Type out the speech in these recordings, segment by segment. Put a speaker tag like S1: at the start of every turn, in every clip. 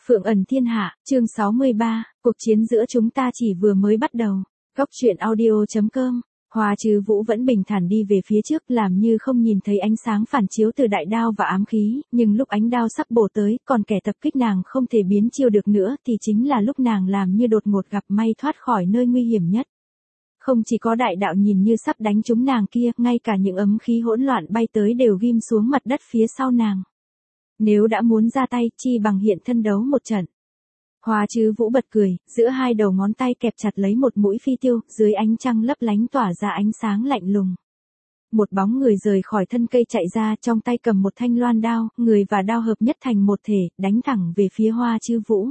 S1: Phượng ẩn thiên hạ, chương 63, cuộc chiến giữa chúng ta chỉ vừa mới bắt đầu. Góc truyện audio.com. Hoa Trư Vũ vẫn bình thản đi về phía trước, làm như không nhìn thấy ánh sáng phản chiếu từ đại đao và ám khí, nhưng lúc ánh đao sắp bổ tới, còn kẻ tập kích nàng không thể biến chiêu được nữa, thì chính là lúc nàng làm như đột ngột gặp may thoát khỏi nơi nguy hiểm nhất. Không chỉ có đại đạo nhìn như sắp đánh trúng nàng kia, ngay cả những ấm khí hỗn loạn bay tới đều ghim xuống mặt đất phía sau nàng. Nếu đã muốn ra tay, chi bằng hiện thân đấu một trận. Hoa Trư Vũ bật cười, giữa hai đầu ngón tay kẹp chặt lấy một mũi phi tiêu, dưới ánh trăng lấp lánh tỏa ra ánh sáng lạnh lùng. Một bóng người rời khỏi thân cây chạy ra, trong tay cầm một thanh loan đao, người và đao hợp nhất thành một thể, đánh thẳng về phía Hoa Trư Vũ.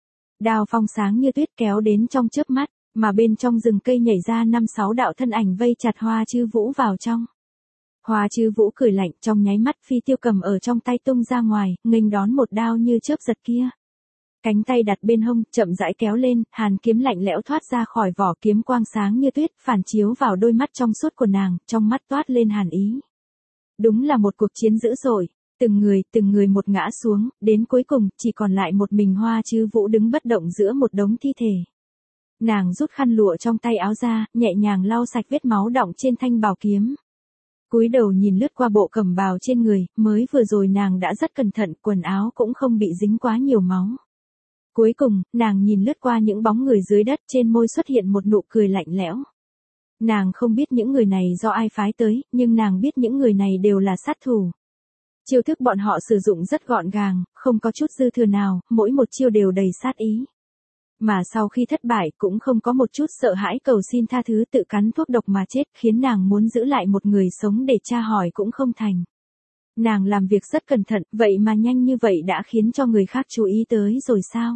S1: Đao phong sáng như tuyết kéo đến trong chớp mắt, mà bên trong rừng cây nhảy ra 5-6 đạo thân ảnh vây chặt Hoa Trư Vũ vào trong. Hoa Trư Vũ cười lạnh, trong nháy mắt phi tiêu cầm ở trong tay tung ra ngoài, nghênh đón một đao như chớp giật kia. Cánh tay đặt bên hông, chậm rãi kéo lên, hàn kiếm lạnh lẽo thoát ra khỏi vỏ kiếm, quang sáng như tuyết, phản chiếu vào đôi mắt trong suốt của nàng, trong mắt toát lên hàn ý. Đúng là một cuộc chiến dữ dội, từng người một ngã xuống, đến cuối cùng, chỉ còn lại một mình Hoa Trư Vũ đứng bất động giữa một đống thi thể. Nàng rút khăn lụa trong tay áo ra, nhẹ nhàng lau sạch vết máu đọng trên thanh bảo kiếm. Cúi đầu nhìn lướt qua bộ cẩm bào trên người, mới vừa rồi nàng đã rất cẩn thận, quần áo cũng không bị dính quá nhiều máu. Cuối cùng, nàng nhìn lướt qua những bóng người dưới đất, trên môi xuất hiện một nụ cười lạnh lẽo. Nàng không biết những người này do ai phái tới, nhưng nàng biết những người này đều là sát thủ. Chiêu thức bọn họ sử dụng rất gọn gàng, không có chút dư thừa nào, mỗi một chiêu đều đầy sát ý. Mà sau khi thất bại cũng không có một chút sợ hãi cầu xin tha thứ, tự cắn thuốc độc mà chết, khiến nàng muốn giữ lại một người sống để tra hỏi cũng không thành. Nàng làm việc rất cẩn thận, vậy mà nhanh như vậy đã khiến cho người khác chú ý tới rồi sao?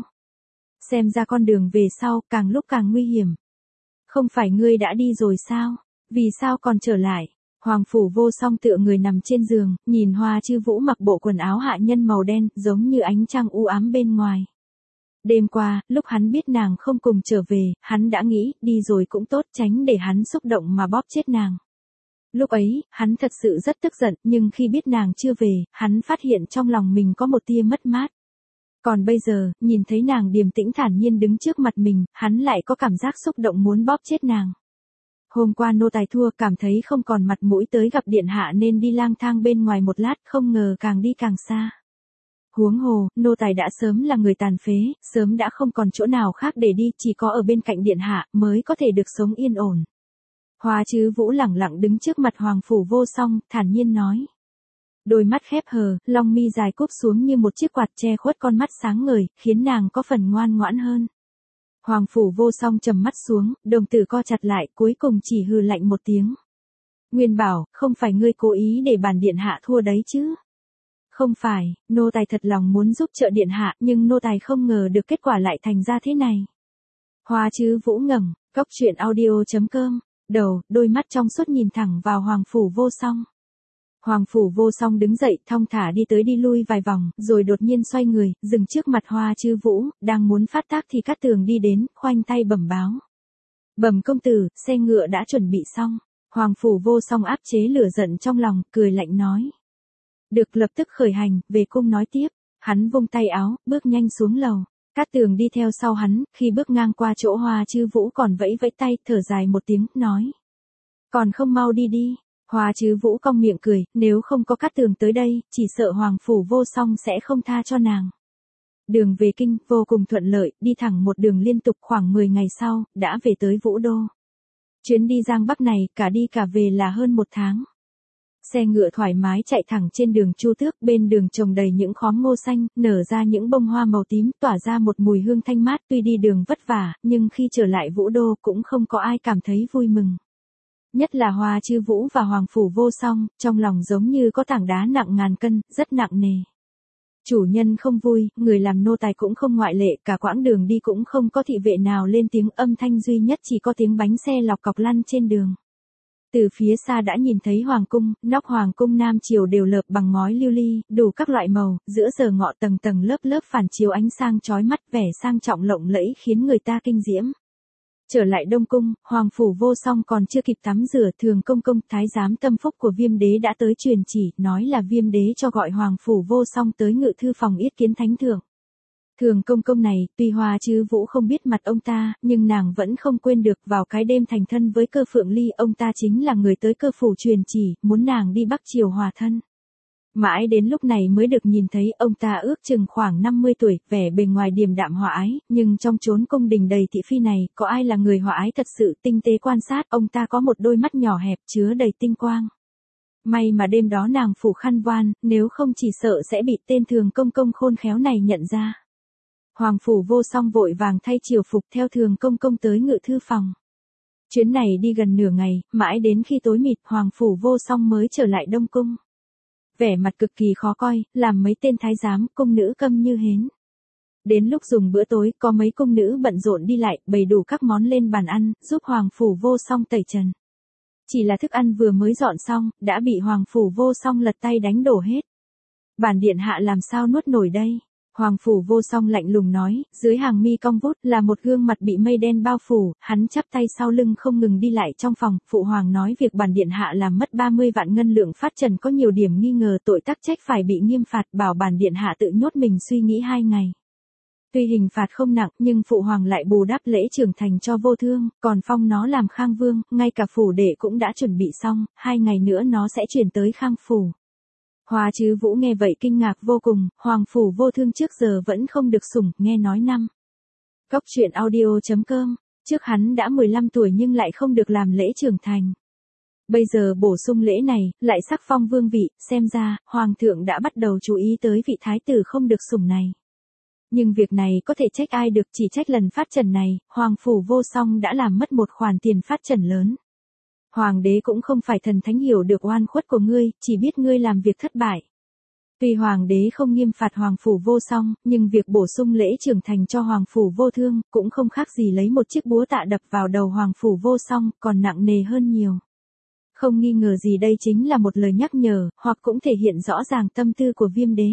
S1: Xem ra con đường về sau càng lúc càng nguy hiểm. Không phải ngươi đã đi rồi sao? Vì sao còn trở lại? Hoàng Phủ Vô Song tựa người nằm trên giường, nhìn Hoa Trư Vũ mặc bộ quần áo hạ nhân màu đen, giống như ánh trăng u ám bên ngoài. Đêm qua, lúc hắn biết nàng không cùng trở về, hắn đã nghĩ, đi rồi cũng tốt, tránh để hắn xúc động mà bóp chết nàng. Lúc ấy, hắn thật sự rất tức giận, nhưng khi biết nàng chưa về, hắn phát hiện trong lòng mình có một tia mất mát. Còn bây giờ, nhìn thấy nàng điềm tĩnh thản nhiên đứng trước mặt mình, hắn lại có cảm giác xúc động muốn bóp chết nàng. Hôm qua nô tài thua, cảm thấy không còn mặt mũi tới gặp điện hạ nên đi lang thang bên ngoài một lát, không ngờ càng đi càng xa. Huống hồ, nô tài đã sớm là người tàn phế, sớm đã không còn chỗ nào khác để đi, chỉ có ở bên cạnh điện hạ mới có thể được sống yên ổn. Hoa Trư Vũ lẳng lặng đứng trước mặt Hoàng Phủ Vô Song, thản nhiên nói. Đôi mắt khép hờ, lông mi dài cúp xuống như một chiếc quạt che khuất con mắt sáng ngời, khiến nàng có phần ngoan ngoãn hơn. Hoàng Phủ Vô Song trầm mắt xuống, đồng tử co chặt lại, cuối cùng chỉ hừ lạnh một tiếng. Nguyên bảo, không phải ngươi cố ý để bản điện hạ thua đấy chứ? Không phải, nô tài thật lòng muốn giúp trợ điện hạ, nhưng nô tài không ngờ được kết quả lại thành ra thế này. Hoa Trư Vũ ngẩng, góc truyện audio.com, đầu, đôi mắt trong suốt nhìn thẳng vào Hoàng Phủ Vô Song. Hoàng Phủ Vô Song đứng dậy, thong thả đi tới đi lui vài vòng, rồi đột nhiên xoay người, dừng trước mặt Hoa Trư Vũ, đang muốn phát tác thì Cát Tường đi đến, khoanh tay bẩm báo. Bẩm công tử, xe ngựa đã chuẩn bị xong. Hoàng Phủ Vô Song áp chế lửa giận trong lòng, cười lạnh nói. Được, lập tức khởi hành, về cung nói tiếp. Hắn vung tay áo, bước nhanh xuống lầu. Cát Tường đi theo sau hắn, khi bước ngang qua chỗ Hoa Trư Vũ còn vẫy vẫy tay, thở dài một tiếng, nói. Còn không mau đi đi. Hoa Trư Vũ cong miệng cười, nếu không có Cát Tường tới đây, chỉ sợ Hoàng Phủ Vô Song sẽ không tha cho nàng. Đường về kinh, vô cùng thuận lợi, đi thẳng một đường liên tục khoảng 10 ngày sau, đã về tới Vũ Đô. Chuyến đi Giang Bắc này, cả đi cả về là hơn 1 tháng. Xe ngựa thoải mái chạy thẳng trên đường Chu Tước, bên đường trồng đầy những khóm ngô xanh, nở ra những bông hoa màu tím, tỏa ra một mùi hương thanh mát, tuy đi đường vất vả, nhưng khi trở lại Vũ Đô cũng không có ai cảm thấy vui mừng. Nhất là Hoa Trư Vũ và Hoàng Phủ Vô Song, trong lòng giống như có tảng đá nặng ngàn cân, rất nặng nề. Chủ nhân không vui, người làm nô tài cũng không ngoại lệ, cả quãng đường đi cũng không có thị vệ nào lên tiếng, âm thanh duy nhất chỉ có tiếng bánh xe lọc cọc lăn trên đường. Từ phía xa đã nhìn thấy hoàng cung, nóc hoàng cung Nam Triều đều lợp bằng ngói lưu ly, đủ các loại màu, giữa giờ ngọ tầng tầng lớp lớp phản chiếu ánh sang chói mắt, vẻ sang trọng lộng lẫy khiến người ta kinh diễm. Trở lại Đông Cung, Hoàng Phủ Vô Song còn chưa kịp tắm rửa, Thường Công Công, thái giám tâm phúc của Viêm Đế đã tới truyền chỉ, nói là Viêm Đế cho gọi Hoàng Phủ Vô Song tới ngự thư phòng yết kiến thánh thượng. Thường công công này, tuy Hoa Chứ Vũ không biết mặt ông ta, nhưng nàng vẫn không quên được vào cái đêm thành thân với Cơ Phượng Ly, ông ta chính là người tới Cơ phủ truyền chỉ, muốn nàng đi Bắc Triều hòa thân. Mãi đến lúc này mới được nhìn thấy ông ta ước chừng khoảng 50 tuổi, vẻ bề ngoài điềm đạm hòa ái, nhưng trong chốn cung đình đầy thị phi này, có ai là người hòa ái thật sự tinh tế quan sát, ông ta có một đôi mắt nhỏ hẹp chứa đầy tinh quang. May mà đêm đó nàng phủ khăn voan, nếu không chỉ sợ sẽ bị tên Thường công công khôn khéo này nhận ra. Hoàng phủ vô song vội vàng thay triều phục theo Thường công công tới ngự thư phòng. Chuyến này đi gần nửa ngày, mãi đến khi tối mịt Hoàng phủ vô song mới trở lại Đông Cung. Vẻ mặt cực kỳ khó coi, làm mấy tên thái giám, cung nữ câm như hến. Đến lúc dùng bữa tối, có mấy cung nữ bận rộn đi lại, bày đủ các món lên bàn ăn, giúp Hoàng phủ vô song tẩy trần. Chỉ là thức ăn vừa mới dọn xong, đã bị Hoàng phủ vô song lật tay đánh đổ hết. Bản điện hạ làm sao nuốt nổi đây? Hoàng phủ vô song lạnh lùng nói, dưới hàng mi cong vút là một gương mặt bị mây đen bao phủ, hắn chắp tay sau lưng không ngừng đi lại trong phòng, phụ hoàng nói việc bản điện hạ làm mất 30 vạn ngân lượng phát trần có nhiều điểm nghi ngờ tội tắc trách phải bị nghiêm phạt, bảo bản điện hạ tự nhốt mình suy nghĩ 2 ngày. Tuy hình phạt không nặng nhưng phụ hoàng lại bù đắp lễ trưởng thành cho Vô Thương, còn phong nó làm Khang Vương, ngay cả phủ đệ cũng đã chuẩn bị xong, 2 ngày nữa nó sẽ chuyển tới Khang phủ. Hoa Chứ Vũ nghe vậy kinh ngạc vô cùng, Hoàng phủ Vô Thương trước giờ vẫn không được sủng, nghe nói năm. Cóc truyện audio.com, trước hắn đã 15 tuổi nhưng lại không được làm lễ trưởng thành. Bây giờ bổ sung lễ này, lại sắc phong vương vị, xem ra, Hoàng thượng đã bắt đầu chú ý tới vị thái tử không được sủng này. Nhưng việc này có thể trách ai được, chỉ trách lần phát trần này, Hoàng phủ vô song đã làm mất một khoản tiền phát trần lớn. Hoàng đế cũng không phải thần thánh hiểu được oan khuất của ngươi, chỉ biết ngươi làm việc thất bại. Tuy hoàng đế không nghiêm phạt Hoàng phủ vô song, nhưng việc bổ sung lễ trưởng thành cho Hoàng phủ vô thương, cũng không khác gì lấy một chiếc búa tạ đập vào đầu Hoàng phủ vô song, còn nặng nề hơn nhiều. Không nghi ngờ gì đây chính là một lời nhắc nhở, hoặc cũng thể hiện rõ ràng tâm tư của Viêm đế.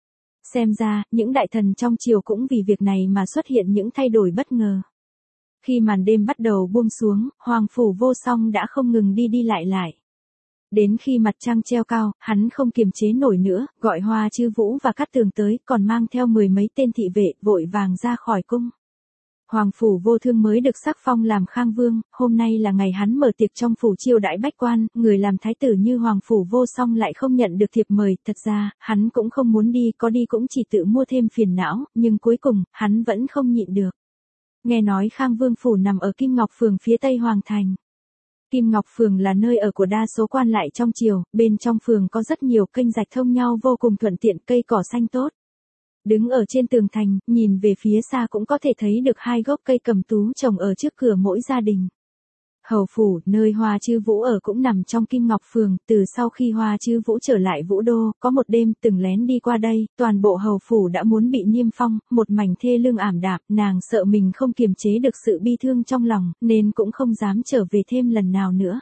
S1: Xem ra, những đại thần trong triều cũng vì việc này mà xuất hiện những thay đổi bất ngờ. Khi màn đêm bắt đầu buông xuống, Hoàng phủ vô song đã không ngừng đi lại. Đến khi mặt trăng treo cao, hắn không kiềm chế nổi nữa, gọi Hoa Chứ Vũ và Cát Tường tới, còn mang theo 10 mấy tên thị vệ, vội vàng ra khỏi cung. Hoàng phủ vô thương mới được sắc phong làm Khang Vương, hôm nay là ngày hắn mở tiệc trong phủ chiêu đãi bách quan, người làm thái tử như Hoàng phủ vô song lại không nhận được thiệp mời, thật ra, hắn cũng không muốn đi, có đi cũng chỉ tự mua thêm phiền não, nhưng cuối cùng, hắn vẫn không nhịn được. Nghe nói Khang Vương phủ nằm ở Kim Ngọc Phường phía tây Hoàng thành. Kim Ngọc Phường là nơi ở của đa số quan lại trong triều, bên trong phường có rất nhiều kênh rạch thông nhau vô cùng thuận tiện, cây cỏ xanh tốt. Đứng ở trên tường thành, nhìn về phía xa cũng có thể thấy được 2 gốc cây cẩm tú trồng ở trước cửa mỗi gia đình. Hầu phủ, nơi Hoa Chứ Vũ ở cũng nằm trong Kim Ngọc Phường, từ sau khi Hoa Chứ Vũ trở lại Vũ Đô, có một đêm từng lén đi qua đây, toàn bộ hầu phủ đã muốn bị niêm phong, một mảnh thê lương ảm đạm, nàng sợ mình không kiềm chế được sự bi thương trong lòng, nên cũng không dám trở về thêm lần nào nữa.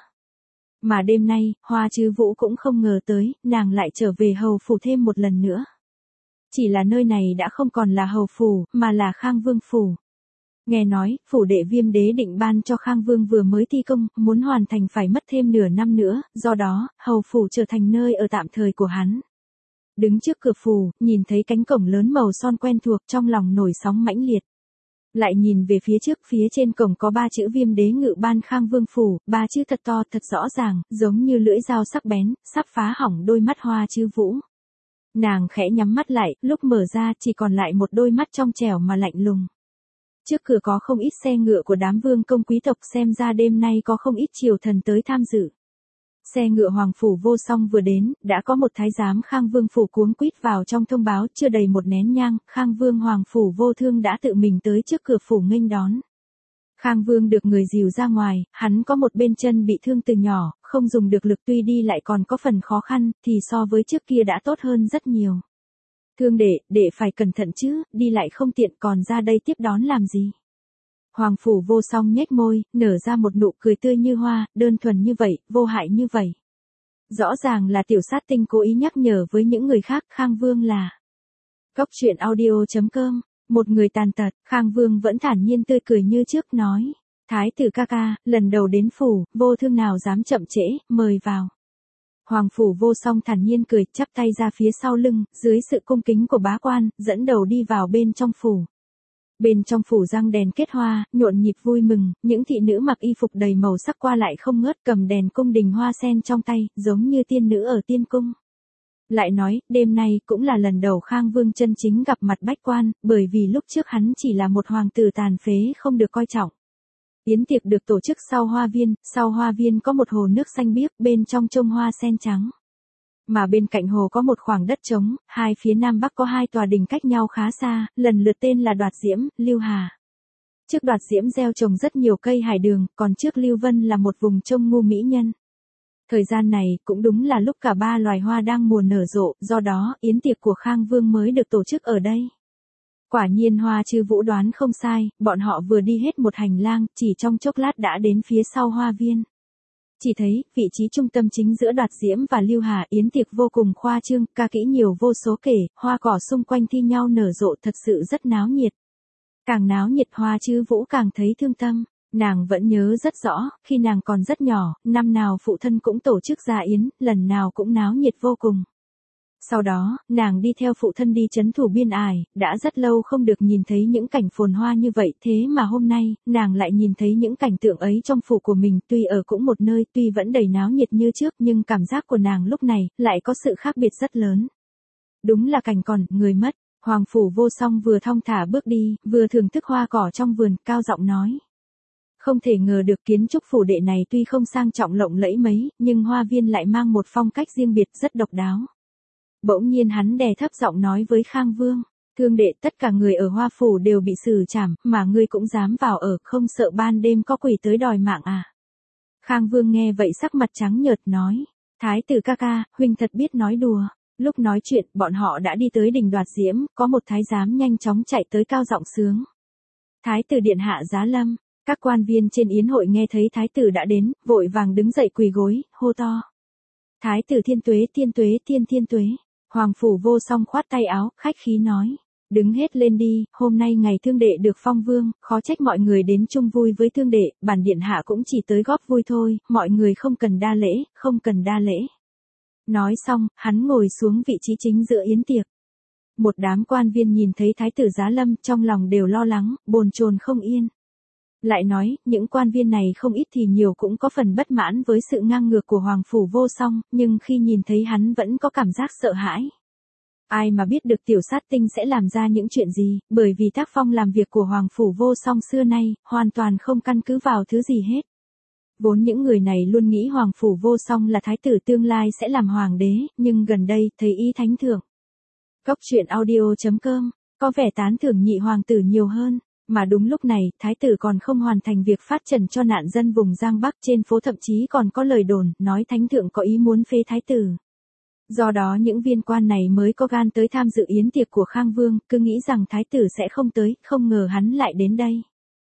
S1: Mà đêm nay, Hoa Chứ Vũ cũng không ngờ tới, nàng lại trở về hầu phủ thêm một lần nữa. Chỉ là nơi này đã không còn là hầu phủ, mà là Khang Vương phủ. Nghe nói, phủ đệ Viêm đế định ban cho Khang Vương vừa mới thi công, muốn hoàn thành phải mất thêm nửa năm nữa, do đó, hầu phủ trở thành nơi ở tạm thời của hắn. Đứng trước cửa phủ, nhìn thấy cánh cổng lớn màu son quen thuộc, trong lòng nổi sóng mãnh liệt. Lại nhìn về phía trước, phía trên cổng có 3 chữ Viêm đế ngự ban Khang Vương phủ, 3 chữ thật to, thật rõ ràng, giống như lưỡi dao sắc bén, sắp phá hỏng đôi mắt Hoa Chứ Vũ. Nàng khẽ nhắm mắt lại, lúc mở ra chỉ còn lại một đôi mắt trong trẻo mà lạnh lùng. Trước cửa có không ít xe ngựa của đám vương công quý tộc, xem ra đêm nay có không ít triều thần tới tham dự. Xe ngựa Hoàng phủ vô song vừa đến, đã có một thái giám Khang Vương phủ cuống quýt vào trong thông báo, chưa đầy một nén nhang, Khang Vương Hoàng phủ vô thương đã tự mình tới trước cửa phủ nghênh đón. Khang Vương được người dìu ra ngoài, hắn có một bên chân bị thương từ nhỏ, không dùng được lực, tuy đi lại còn có phần khó khăn, thì so với trước kia đã tốt hơn rất nhiều. Thương đệ phải cẩn thận chứ, đi lại không tiện, còn ra đây tiếp đón làm gì? Hoàng phủ vô song nhếch môi, nở ra một nụ cười tươi như hoa, đơn thuần như vậy, vô hại như vậy. Rõ ràng là tiểu sát tinh cố ý nhắc nhở với những người khác, Khang Vương là Cóc truyện audio.com. Một người tàn tật, Khang Vương vẫn thản nhiên tươi cười như trước, nói: Thái tử ca ca, lần đầu đến phủ, vô thương nào dám chậm trễ, mời vào. Hoàng phủ vô song thản nhiên cười, chắp tay ra phía sau lưng, dưới sự cung kính của bá quan, dẫn đầu đi vào bên trong phủ. Bên trong phủ răng đèn kết hoa, nhộn nhịp vui mừng, những thị nữ mặc y phục đầy màu sắc qua lại không ngớt, cầm đèn cung đình hoa sen trong tay, giống như tiên nữ ở tiên cung. Lại nói, đêm nay cũng là lần đầu Khang Vương chân chính gặp mặt bách quan, bởi vì lúc trước hắn chỉ là một hoàng tử tàn phế không được coi trọng. Yến tiệc được tổ chức sau hoa viên có một hồ nước xanh biếc, bên trong trông hoa sen trắng. Mà bên cạnh hồ có một khoảng đất trống, hai phía nam bắc có hai tòa đình cách nhau khá xa, lần lượt tên là Đoạt Diễm, Lưu Hà. Trước Đoạt Diễm gieo trồng rất nhiều cây hải đường, còn trước Lưu Vân là một vùng trông ngu mỹ nhân. Thời gian này cũng đúng là lúc cả ba loài hoa đang mùa nở rộ, do đó yến tiệc của Khang Vương mới được tổ chức ở đây. Quả nhiên Hoa Chư Vũ đoán không sai, bọn họ vừa đi hết một hành lang, chỉ trong chốc lát đã đến phía sau hoa viên. Chỉ thấy, vị trí trung tâm chính giữa Đoạt Diễm và Lưu Hà, yến tiệc vô cùng khoa trương, ca kỹ nhiều vô số kể, hoa cỏ xung quanh thi nhau nở rộ thật sự rất náo nhiệt. Càng náo nhiệt Hoa Chư Vũ càng thấy thương tâm. Nàng vẫn nhớ rất rõ, khi nàng còn rất nhỏ, năm nào phụ thân cũng tổ chức gia yến, lần nào cũng náo nhiệt vô cùng. Sau đó, nàng đi theo phụ thân đi trấn thủ biên ải, đã rất lâu không được nhìn thấy những cảnh phồn hoa như vậy, thế mà hôm nay, nàng lại nhìn thấy những cảnh tượng ấy trong phủ của mình, tuy ở cũng một nơi, tuy vẫn đầy náo nhiệt như trước, nhưng cảm giác của nàng lúc này, lại có sự khác biệt rất lớn. Đúng là cảnh còn, người mất, Hoàng phủ vô song vừa thong thả bước đi, vừa thưởng thức hoa cỏ trong vườn, cao giọng nói. Không thể ngờ được kiến trúc phủ đệ này tuy không sang trọng lộng lẫy mấy, nhưng hoa viên lại mang một phong cách riêng biệt rất độc đáo. Bỗng nhiên hắn đè thấp giọng nói với Khang Vương, thương đệ, tất cả người ở Hoa phủ đều bị xử trảm, mà ngươi cũng dám vào ở, không sợ ban đêm có quỷ tới đòi mạng à? Khang Vương nghe vậy sắc mặt trắng nhợt nói, Thái tử ca ca, huynh thật biết nói đùa. Lúc nói chuyện, bọn họ đã đi tới đình Đoạt Diễm, có một thái giám nhanh chóng chạy tới cao giọng sướng. Thái tử điện hạ giá lâm. Các quan viên trên yến hội nghe thấy thái tử đã đến, vội vàng đứng dậy quỳ gối, hô to. Thái tử thiên tuế, thiên tuế. Hoàng phủ vô song khoát tay áo, khách khí nói. Đứng hết lên đi, hôm nay ngày thương đệ được phong vương, khó trách mọi người đến chung vui với thương đệ, bản điện hạ cũng chỉ tới góp vui thôi, mọi người không cần đa lễ, không cần đa lễ. Nói xong, hắn ngồi xuống vị trí chính giữa yến tiệc. Một đám quan viên nhìn thấy thái tử giá lâm, trong lòng đều lo lắng, bồn chồn không yên. Lại nói, những quan viên này không ít thì nhiều cũng có phần bất mãn với sự ngang ngược của Hoàng phủ vô song, nhưng khi nhìn thấy hắn vẫn có cảm giác sợ hãi. Ai mà biết được tiểu sát tinh sẽ làm ra những chuyện gì, bởi vì tác phong làm việc của Hoàng phủ vô song xưa nay, hoàn toàn không căn cứ vào thứ gì hết. Vốn những người này luôn nghĩ Hoàng phủ vô song là thái tử tương lai sẽ làm hoàng đế, nhưng gần đây, thấy ý thánh thượng. Cốc truyện audio.com, có vẻ tán thưởng nhị hoàng tử nhiều hơn. Mà đúng lúc này, thái tử còn không hoàn thành việc phát trần cho nạn dân vùng Giang Bắc, trên phố thậm chí còn có lời đồn, nói thánh thượng có ý muốn phế thái tử. Do đó những viên quan này mới có gan tới tham dự yến tiệc của Khang Vương, cứ nghĩ rằng thái tử sẽ không tới, không ngờ hắn lại đến đây.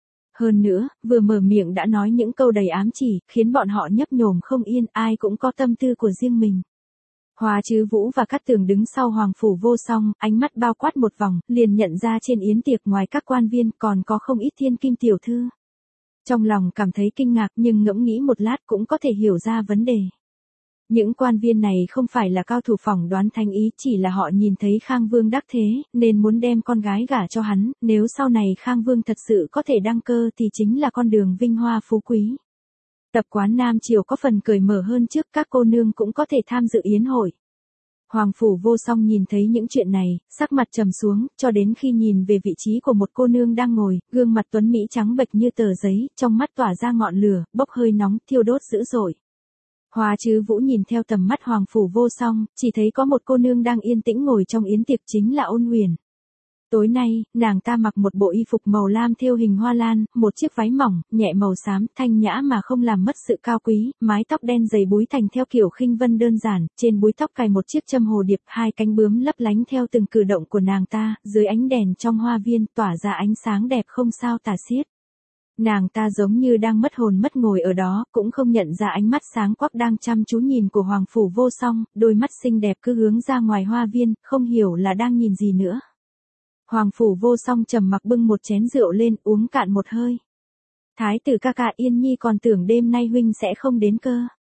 S1: Hơn nữa, vừa mở miệng đã nói những câu đầy ám chỉ, khiến bọn họ nhấp nhổm không yên, ai cũng có tâm tư của riêng mình. Hoa Chư Vũ và Cát Tường đứng sau Hoàng phủ vô song, ánh mắt bao quát một vòng, liền nhận ra trên yến tiệc ngoài các quan viên còn có không ít thiên kim tiểu thư. Trong lòng cảm thấy kinh ngạc nhưng ngẫm nghĩ một lát cũng có thể hiểu ra vấn đề. Những quan viên này không phải là cao thủ phỏng đoán thánh ý, chỉ là họ nhìn thấy Khang Vương đắc thế, nên muốn đem con gái gả cho hắn, nếu sau này Khang Vương thật sự có thể đăng cơ thì chính là con đường vinh hoa phú quý. Tập quán Nam Triều có phần cởi mở hơn trước, các cô nương cũng có thể tham dự yến hội. Hoàng phủ vô song nhìn thấy những chuyện này, sắc mặt trầm xuống, cho đến khi nhìn về vị trí của một cô nương đang ngồi, gương mặt tuấn mỹ trắng bệch như tờ giấy, trong mắt tỏa ra ngọn lửa, bốc hơi nóng, thiêu đốt dữ dội. Hoa Chư Vũ nhìn theo tầm mắt Hoàng phủ vô song, chỉ thấy có một cô nương đang yên tĩnh ngồi trong yến tiệc, chính là Ôn Huyền. Tối nay, nàng ta mặc một bộ y phục màu lam thêu hình hoa lan, một chiếc váy mỏng, nhẹ màu xám, thanh nhã mà không làm mất sự cao quý, mái tóc đen dày búi thành theo kiểu khinh vân đơn giản, trên búi tóc cài một chiếc châm hồ điệp, hai cánh bướm lấp lánh theo từng cử động của nàng ta, dưới ánh đèn trong hoa viên tỏa ra ánh sáng đẹp không sao tả xiết. Nàng ta giống như đang mất hồn mất ngồi ở đó, cũng không nhận ra ánh mắt sáng quắc đang chăm chú nhìn của Hoàng phủ vô song, đôi mắt xinh đẹp cứ hướng ra ngoài hoa viên, không hiểu là đang nhìn gì nữa. Hoàng phủ vô song trầm mặc bưng một chén rượu lên, uống cạn một hơi. Thái tử ca ca, Yên Nhi còn tưởng đêm nay huynh sẽ không đến cơ.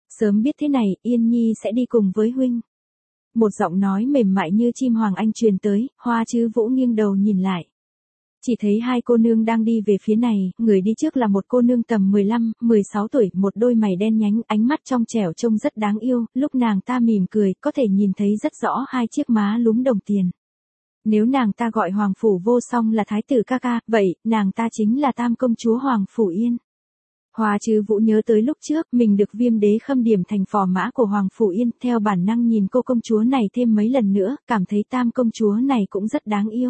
S1: Sớm biết thế này, Yên Nhi sẽ đi cùng với huynh. Một giọng nói mềm mại như chim hoàng anh truyền tới, Hoa Chứ Vũ nghiêng đầu nhìn lại. Chỉ thấy hai cô nương đang đi về phía này, người đi trước là một cô nương tầm 15, 16 tuổi, một đôi mày đen nhánh, ánh mắt trong trẻo trông rất đáng yêu, lúc nàng ta mỉm cười, có thể nhìn thấy rất rõ hai chiếc má lúm đồng tiền. Nếu nàng ta gọi Hoàng Phủ Vô Song là thái tử ca ca, vậy, nàng ta chính là tam công chúa Hoàng Phủ Yên. Hoa Chứ Vũ nhớ tới lúc trước, mình được Viêm Đế khâm điểm thành phò mã của Hoàng Phủ Yên, theo bản năng nhìn cô công chúa này thêm mấy lần nữa, cảm thấy tam công chúa này cũng rất đáng yêu.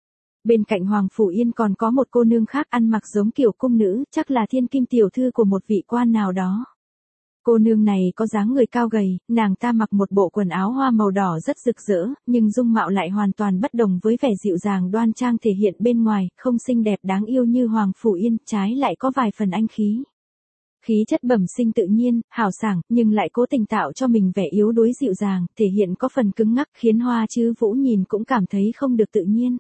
S1: Bên cạnh Hoàng Phủ Yên còn có một cô nương khác ăn mặc giống kiểu cung nữ, chắc là thiên kim tiểu thư của một vị quan nào đó. Cô nương này có dáng người cao gầy, nàng ta mặc một bộ quần áo hoa màu đỏ rất rực rỡ, nhưng dung mạo lại hoàn toàn bất đồng với vẻ dịu dàng đoan trang thể hiện bên ngoài, không xinh đẹp đáng yêu như Hoàng Phủ Yên, trái lại có vài phần anh khí. Khí chất bẩm sinh tự nhiên, hào sảng, nhưng lại cố tình tạo cho mình vẻ yếu đuối dịu dàng, thể hiện có phần cứng ngắc khiến Hoa Chứ Vũ nhìn cũng cảm thấy không được tự nhiên.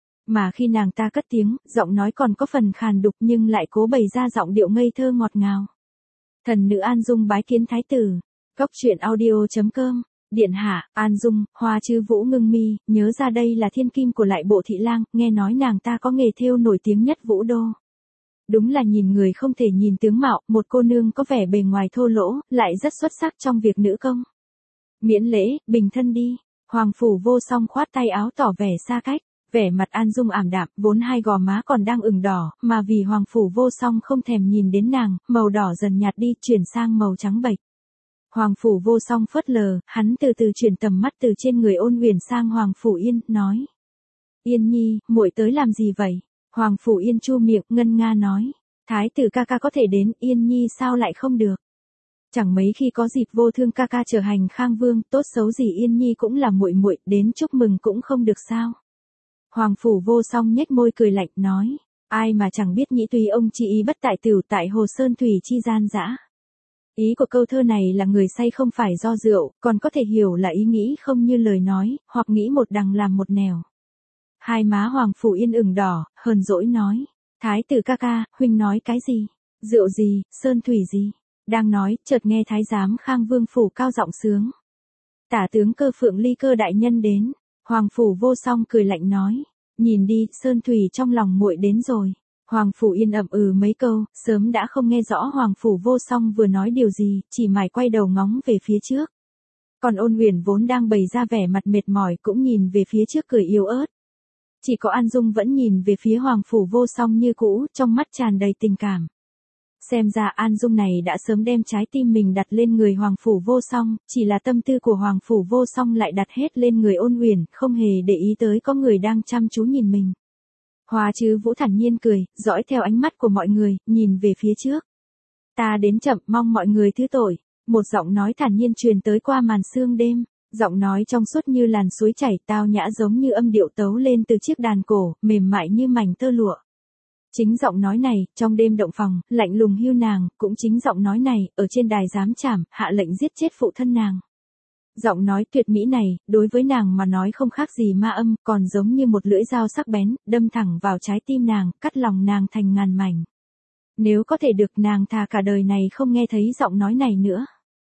S1: Mà khi nàng ta cất tiếng, giọng nói còn có phần khàn đục nhưng lại cố bày ra giọng điệu ngây thơ ngọt ngào. Thần nữ An Dung bái kiến thái tử. Góc truyện audio.com. Điện hạ, An Dung, Hoa Chứ Vũ ngưng mi, nhớ ra đây là thiên kim của lại bộ thị lang, nghe nói nàng ta có nghề thêu nổi tiếng nhất Vũ Đô. Đúng là nhìn người không thể nhìn tướng mạo, một cô nương có vẻ bề ngoài thô lỗ, lại rất xuất sắc trong việc nữ công. Miễn lễ, bình thân đi. Hoàng Phủ Vô Song khoát tay áo tỏ vẻ xa cách. Vẻ mặt An Dung ảm đạm, vốn hai gò má còn đang ửng đỏ, mà vì Hoàng Phủ Vô Song không thèm nhìn đến nàng, màu đỏ dần nhạt đi, chuyển sang màu trắng bệch. Hoàng Phủ Vô Song phớt lờ, hắn từ từ chuyển tầm mắt từ trên người Ôn Uyển sang Hoàng Phủ Yên, nói: Yên Nhi, muội tới làm gì vậy? Hoàng Phủ Yên chu miệng, ngân nga nói: Thái tử ca ca có thể đến, Yên Nhi sao lại không được? Chẳng mấy khi có dịp Vô Thương ca ca trở hành Khang Vương, tốt xấu gì Yên Nhi cũng là muội muội, đến chúc mừng cũng không được sao? Hoàng Phủ Vô Song nhếch môi cười lạnh, nói: Ai mà chẳng biết nhĩ tùy ông chi ý bất tại tửu tại Hồ Sơn thủy chi gian dã. Ý của câu thơ này là người say không phải do rượu, còn có thể hiểu là ý nghĩ không như lời nói, hoặc nghĩ một đằng làm một nẻo. Hai má Hoàng Phủ Yên ửng đỏ, hờn dỗi nói: Thái tử ca ca, huynh nói cái gì? Rượu gì, sơn thủy gì? Đang nói, chợt nghe thái giám Khang Vương phủ cao giọng sướng: Tả tướng Cơ Phượng Ly Cơ đại nhân đến. Hoàng Phủ Vô Song cười lạnh nói: Nhìn đi, sơn thủy trong lòng muội đến rồi. Hoàng Phủ Yên ậm ừ mấy câu, sớm đã không nghe rõ Hoàng Phủ Vô Song vừa nói điều gì, chỉ mải quay đầu ngóng về phía trước. Còn Ôn Uyển vốn đang bày ra vẻ mặt mệt mỏi cũng nhìn về phía trước cười yếu ớt. Chỉ có An Dung vẫn nhìn về phía Hoàng Phủ Vô Song như cũ, trong mắt tràn đầy tình cảm. Xem ra An Dung này đã sớm đem trái tim mình đặt lên người Hoàng Phủ Vô Song, chỉ là tâm tư của Hoàng Phủ Vô Song lại đặt hết lên người Ôn Uyển, không hề để ý tới có người đang chăm chú nhìn mình. Hoa Chứ Vũ thản nhiên cười, dõi theo ánh mắt của mọi người, nhìn về phía trước. Ta đến chậm, mong mọi người thứ tội. Một giọng nói thản nhiên truyền tới qua màn sương đêm. Giọng nói trong suốt như làn suối chảy, tao nhã giống như âm điệu tấu lên từ chiếc đàn cổ, mềm mại như mảnh tơ lụa. Chính giọng nói này, trong đêm động phòng, lạnh lùng hiu nàng, cũng chính giọng nói này, ở trên đài giám trảm, hạ lệnh giết chết phụ thân nàng. Giọng nói tuyệt mỹ này, đối với nàng mà nói không khác gì ma âm, còn giống như một lưỡi dao sắc bén, đâm thẳng vào trái tim nàng, cắt lòng nàng thành ngàn mảnh. Nếu có thể được, nàng thà cả đời này không nghe thấy giọng nói này nữa.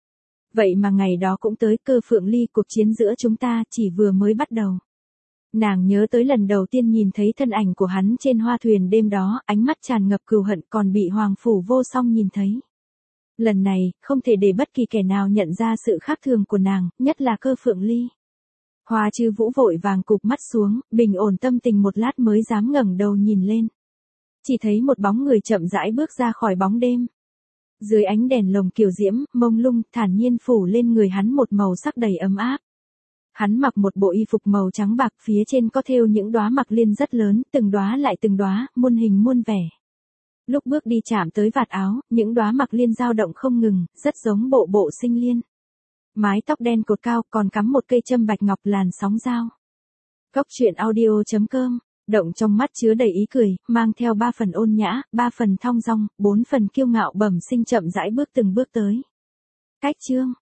S1: Vậy mà ngày đó cũng tới, Cơ Phượng Ly, cuộc chiến giữa chúng ta chỉ vừa mới bắt đầu. Nàng nhớ tới lần đầu tiên nhìn thấy thân ảnh của hắn trên hoa thuyền đêm đó, ánh mắt tràn ngập cừu hận, còn bị Hoàng Phủ Vô Song nhìn thấy. Lần này, không thể để bất kỳ kẻ nào nhận ra sự khác thường của nàng, nhất là Cơ Phượng Ly. Hoa Chứ Vũ vội vàng cụp mắt xuống, bình ổn tâm tình một lát mới dám ngẩng đầu nhìn lên. Chỉ thấy một bóng người chậm rãi bước ra khỏi bóng đêm. Dưới ánh đèn lồng kiều diễm, mông lung, thản nhiên phủ lên người hắn một màu sắc đầy ấm áp. Hắn mặc một bộ y phục màu trắng bạc, phía trên có thêu những đóa mặc liên rất lớn, từng đóa lại từng đóa, muôn hình muôn vẻ. Lúc bước đi chạm tới vạt áo, những đóa mặc liên dao động không ngừng, rất giống bộ bộ sinh liên. Mái tóc đen cột cao, còn cắm một cây châm bạch ngọc làn sóng dao. Góc truyện audio.com. Động trong mắt chứa đầy ý cười, mang theo 3 phần ôn nhã, 3 phần thong dong, 4 phần kiêu ngạo bẩm sinh chậm rãi bước từng bước tới. Cách chương